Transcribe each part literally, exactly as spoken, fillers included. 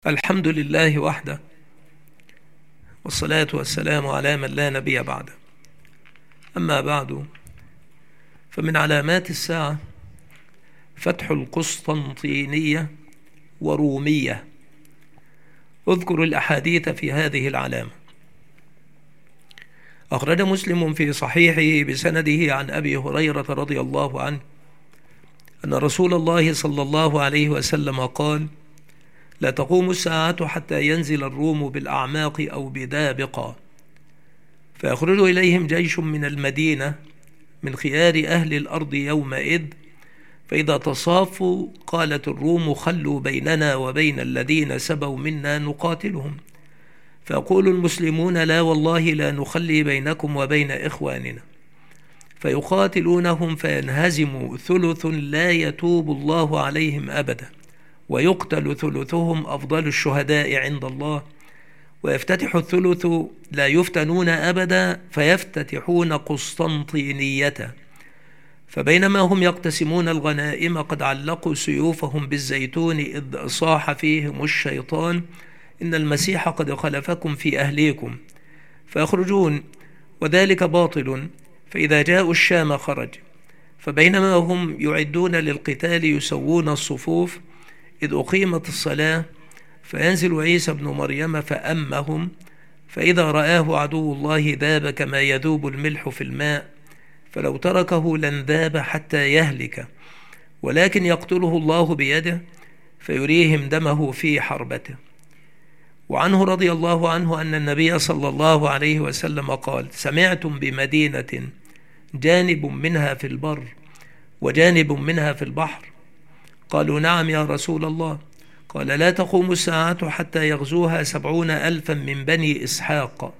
الحمد لله وحده، والصلاة والسلام على من لا نبي بعده. أما بعد، فمن علامات الساعة فتح القسطنطينية ورومية. اذكر الأحاديث في هذه العلامة. أخرج مسلم في صحيحه بسنده عن أبي هريرة رضي الله عنه أن رسول الله صلى الله عليه وسلم قال: لا تقوم الساعة حتى ينزل الروم بالأعماق أو بدابقة، فيخرج إليهم جيش من المدينة من خيار أهل الأرض يومئذ، فإذا تصافوا قالت الروم: خلوا بيننا وبين الذين سبوا منا نقاتلهم. فيقول المسلمون: لا والله لا نخلي بينكم وبين إخواننا. فيقاتلونهم فينهزم ثلث لا يتوب الله عليهم أبدا، ويقتل ثلثهم أفضل الشهداء عند الله، ويفتتح الثلث لا يفتنون أبدا فيفتتحون قسطنطينية. فبينما هم يقتسمون الغنائم قد علقوا سيوفهم بالزيتون إذ صاح فيهم الشيطان: إن المسيح قد خلفكم في أهليكم. فيخرجون وذلك باطل. فإذا جاءوا الشام خرج. فبينما هم يعدون للقتال يسوون الصفوف إذ أقيمت الصلاة، فينزل عيسى بن مريم فأمهم، فإذا رآه عدو الله ذاب كما يذوب الملح في الماء، فلو تركه لانذاب حتى يهلك، ولكن يقتله الله بيده فيريهم دمه في حربته. وعنه رضي الله عنه أن النبي صلى الله عليه وسلم قال: سمعتم بمدينة جانب منها في البر وجانب منها في البحر؟ قالوا: نعم يا رسول الله. قال: لا تقوم الساعة حتى يغزوها سبعون ألفا من بني إسحاق،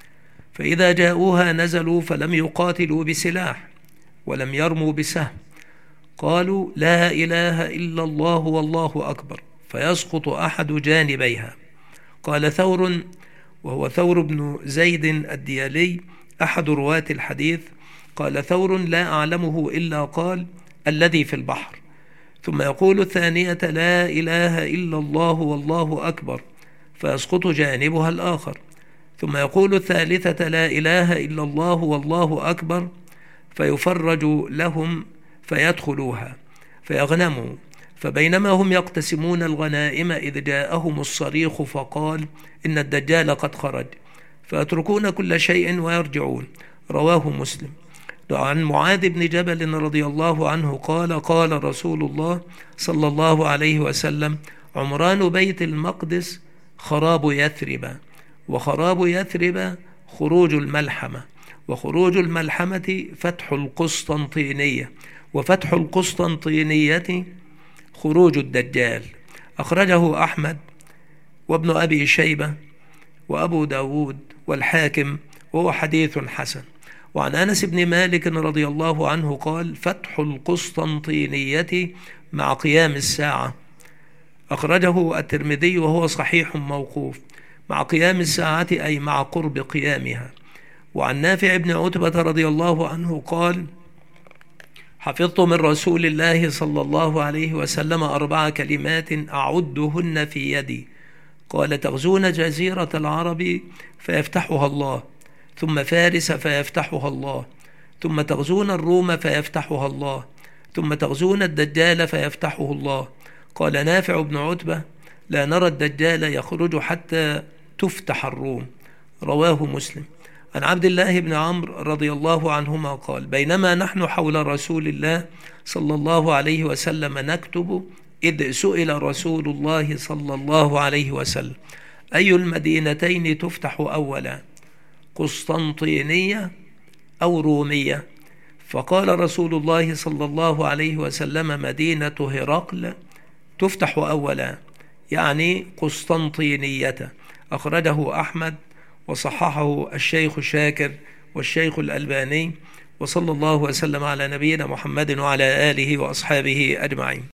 فإذا جاءوها نزلوا فلم يقاتلوا بسلاح ولم يرموا بسهم، قالوا: لا إله إلا الله والله أكبر، فيسقط أحد جانبيها. قال ثور، وهو ثور بن زيد الديالي أحد رواة الحديث، قال ثور: لا أعلمه إلا قال: الذي في البحر. ثم يقول الثانية: لا إله إلا الله والله أكبر، فيسقط جانبها الآخر. ثم يقول الثالثة: لا إله إلا الله والله أكبر، فيفرج لهم فيدخلوها فيغنموا. فبينما هم يقتسمون الغنائم إذ جاءهم الصريخ فقال: إن الدجال قد خرج، فيتركون كل شيء ويرجعون. رواه مسلم. عن معاذ بن جبل رضي الله عنه قال: قال رسول الله صلى الله عليه وسلم: عمران بيت المقدس خراب يثرب، وخراب يثرب خروج الملحمة، وخروج الملحمة فتح القسطنطينية، وفتح القسطنطينية خروج الدجال. أخرجه أحمد وابن أبي شيبة وأبو داود والحاكم، وهو حديث حسن. وعن أنس بن مالك رضي الله عنه قال: فتح القسطنطينية مع قيام الساعة. أخرجه الترمذي وهو صحيح موقوف. مع قيام الساعة أي مع قرب قيامها. وعن نافع بن عتبة رضي الله عنه قال: حفظت من رسول الله صلى الله عليه وسلم أربع كلمات أعدهن في يدي. قال: تغزون جزيرة العرب فيفتحها الله، ثم فارس فيفتحها الله، ثم تغزون الروم فيفتحها الله، ثم تغزون الدجال فيفتحه الله. قال نافع بن عتبة: لا نرى الدجال يخرج حتى تفتح الروم. رواه مسلم. عن عبد الله بن عمرو رضي الله عنهما قال: بينما نحن حول رسول الله صلى الله عليه وسلم نكتب إذ سئل رسول الله صلى الله عليه وسلم: أي المدينتين تفتح أولا، قسطنطينية أو رومية؟ فقال رسول الله صلى الله عليه وسلم: مدينة هرقل تفتح أولا، يعني قسطنطينية. أخرجه أحمد وصححه الشيخ شاكر والشيخ الألباني. وصلى الله وسلم على نبينا محمد وعلى آله وأصحابه أجمعين.